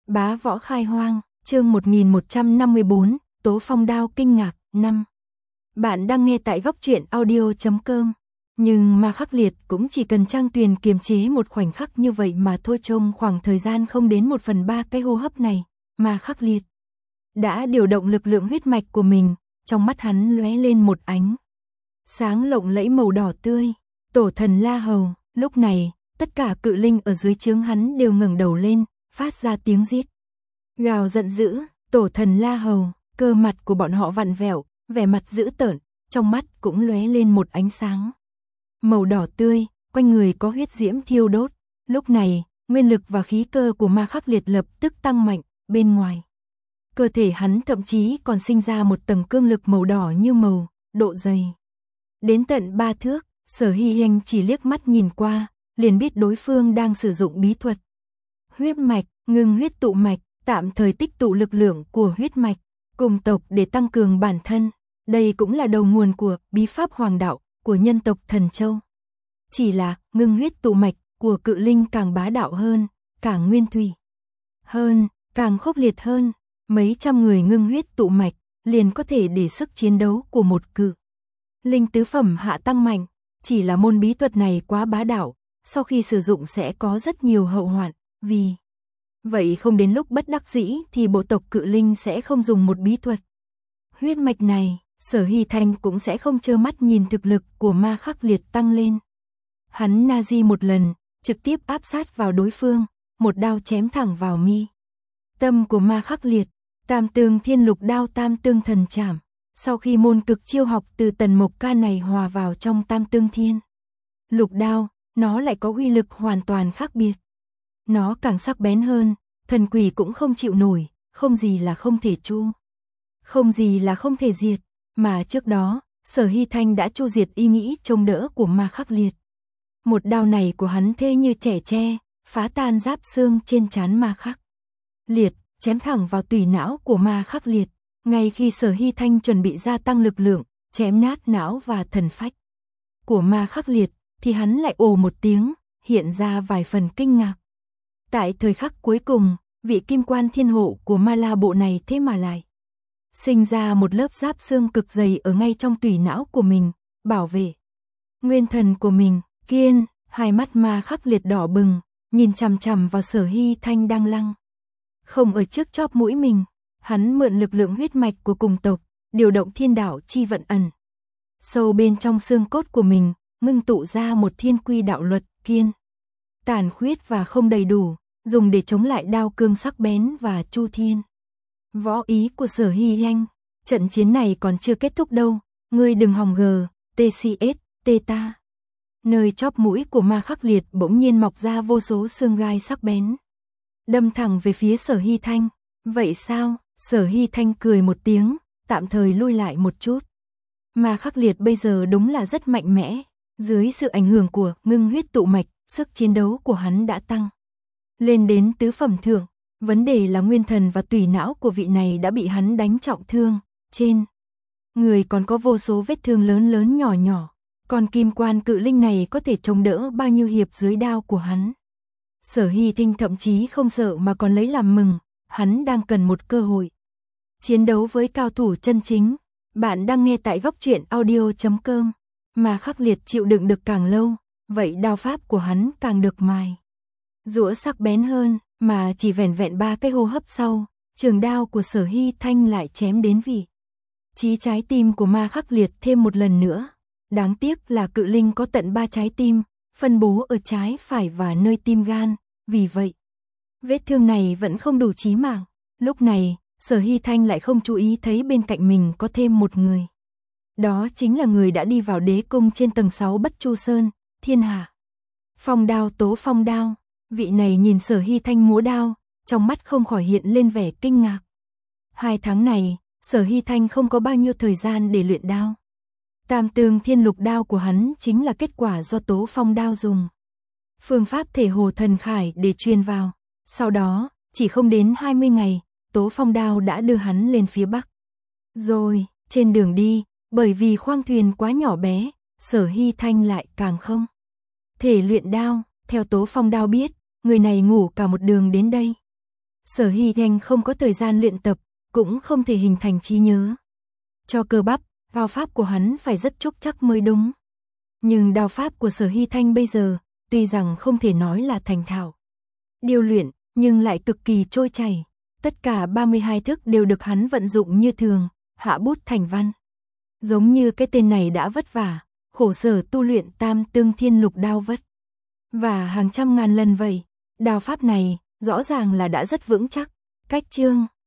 Bá võ khai hoang, chương 1154, Tố Phong đao kinh ngạc, 5. Bạn đang nghe tại góc truyện audio.com. Nhưng mà khắc liệt cũng chỉ cần Trang Tuyền kiềm chế một khoảnh khắc như vậy mà thôi, trong khoảng thời gian không đến 1/3 cái hô hấp này, mà khắc liệt đã điều động lực lượng huyết mạch của mình, trong mắt hắn lóe lên một ánh sáng lộng lẫy màu đỏ tươi. Tổ thần La Hầu, lúc này, tất cả cự linh ở dưới trướng hắn đều ngẩng đầu lên, phát ra tiếng rít gào giận dữ. Tổ thần La Hầu, cơ mặt của bọn họ vặn vẹo, vẻ mặt dữ tợn, trong mắt cũng lóe lên một ánh sáng màu đỏ tươi, quanh người có huyết diễm thiêu đốt. Lúc này, nguyên lực và khí cơ của Ma Khắc Liệt lập tức tăng mạnh, bên ngoài cơ thể hắn thậm chí còn sinh ra một tầng cương lực màu đỏ như màu, độ dày đến tận 3 thước. Sở Hy Anh chỉ liếc mắt nhìn qua, liền biết đối phương đang sử dụng bí thuật huyết mạch, ngưng huyết tụ mạch, tạm thời tích tụ lực lượng của huyết mạch cùng tộc để tăng cường bản thân. Đây cũng là đầu nguồn của bí pháp hoàng đạo của nhân tộc Thần Châu. Chỉ là ngưng huyết tụ mạch của cự linh càng bá đạo hơn, càng nguyên thủy hơn, càng khốc liệt hơn. Mấy trăm người ngưng huyết tụ mạch liền có thể để sức chiến đấu của một cự linh tứ phẩm hạ tăng mạnh. Chỉ là môn bí thuật này quá bá đạo, sau khi sử dụng sẽ có rất nhiều hậu hoạn, vì vậy không đến lúc bất đắc dĩ thì bộ tộc cự linh sẽ không dùng một bí thuật huyết mạch này. Sở Hy Thanh cũng sẽ không trơ mắt nhìn thực lực của Ma Khắc Liệt tăng lên. Hắn na di một lần, trực tiếp áp sát vào đối phương, một đao chém thẳng vào mi tâm của Ma Khắc Liệt. Tam Tương Thiên Lục Đao, Tam Tương Thần Trảm. Sau khi môn cực chiêu học từ Tần Mộc Ca này hòa vào trong Tam Tương Thiên Lục Đao, nó lại có uy lực hoàn toàn khác biệt. Nó càng sắc bén hơn, thần quỷ cũng không chịu nổi, không gì là không thể chu, không gì là không thể diệt. Mà trước đó, Sở Hy Thanh đã chu diệt ý nghĩ chống đỡ của Ma Khắc Liệt. Một đao này của hắn thê như trẻ tre, phá tan giáp xương trên trán Ma Khắc Liệt, chém thẳng vào tủy não của Ma Khắc Liệt. Ngay khi Sở Hy Thanh chuẩn bị gia tăng lực lượng, chém nát não và thần phách của Ma Khắc Liệt, thì hắn lại ồ một tiếng, hiện ra vài phần kinh ngạc. Tại thời khắc cuối cùng, vị kim quan thiên hộ của Ma La bộ này thế mà lại sinh ra một lớp giáp xương cực dày ở ngay trong tủy não của mình, bảo vệ nguyên thần của mình. Kiên, hai mắt Ma Khắc Liệt đỏ bừng, nhìn chằm chằm vào Sở Hy Thanh đang lăng không ở trước chóp mũi mình. Hắn mượn lực lượng huyết mạch của cùng tộc, điều động thiên đạo chi vận ẩn sâu bên trong xương cốt của mình, ngưng tụ ra một thiên quy đạo luật kiên, tàn khuyết và không đầy đủ, dùng để chống lại đao cương sắc bén và chu thiên võ ý của Sở Hy Anh. Trận chiến này còn chưa kết thúc đâu, ngươi đừng hòng TCS ta. Nơi chóp mũi của Ma Khắc Liệt bỗng nhiên mọc ra vô số xương gai sắc bén, đâm thẳng về phía Sở Hy Thanh. Vậy sao? Sở Hy Thanh cười một tiếng, tạm thời lui lại một chút. Ma Khắc Liệt bây giờ đúng là rất mạnh mẽ, dưới sự ảnh hưởng của ngưng huyết tụ mạch, sức chiến đấu của hắn đã tăng lên đến tứ phẩm thượng. Vấn đề là nguyên thần và tủy não của vị này đã bị hắn đánh trọng thương, trên người còn có vô số vết thương lớn lớn nhỏ nhỏ. Còn kim quan cự linh này có thể chống đỡ bao nhiêu hiệp dưới đao của hắn? Sở Hy Thanh thậm chí không sợ mà còn lấy làm mừng, hắn đang cần một cơ hội chiến đấu với cao thủ chân chính. Bạn đang nghe tại góc truyện audio.com. Mà Khắc Liệt chịu đựng được càng lâu, vậy đao pháp của hắn càng được mài giũa sắc bén hơn. Mà chỉ vẻn vẹn 3 cái hô hấp sau, trường đao của Sở Hy Thanh lại chém đến vị trí trái tim của Ma Khắc Liệt thêm một lần nữa. Đáng tiếc là cự linh có tận 3 trái tim, phân bố ở trái, phải và nơi tim gan, vì vậy vết thương này vẫn không đủ chí mạng. Lúc này, Sở Hy Thanh lại không chú ý thấy bên cạnh mình có thêm một người. Đó chính là người đã đi vào đế cung trên tầng 6 Bất Chu Sơn, Thiên Hà Phong Đao, Tố Phong Đao. Vị này nhìn Sở Hy Thanh múa đao, trong mắt không khỏi hiện lên vẻ kinh ngạc. 2 tháng này, Sở Hy Thanh không có bao nhiêu thời gian để luyện đao. Tam Tương Thiên Lục Đao của hắn chính là kết quả do Tố Phong Đao dùng phương pháp thể hồ thần khải để truyền vào. Sau đó, chỉ không đến 20 ngày, Tố Phong Đao đã đưa hắn lên phía Bắc. Rồi, trên đường đi, bởi vì khoang thuyền quá nhỏ bé, Sở Hy Thanh lại càng không thể luyện đao. Theo Tố Phong Đao biết, người này ngủ cả một đường đến đây. Sở Hy Thanh không có thời gian luyện tập, cũng không thể hình thành trí nhớ. Cho cơ bắp, đao pháp của hắn phải rất trúc chắc mới đúng. Nhưng đao pháp của Sở Hy Thanh bây giờ, tuy rằng không thể nói là thành thạo, điêu luyện, nhưng lại cực kỳ trôi chảy. Tất cả 32 thức đều được hắn vận dụng như thường, hạ bút thành văn. Giống như cái tên này đã vất vả, khổ sở tu luyện Tam Tương Thiên Lục đao vất và hàng trăm ngàn lần vậy. Đao pháp này, rõ ràng là đã rất vững chắc. Cách chương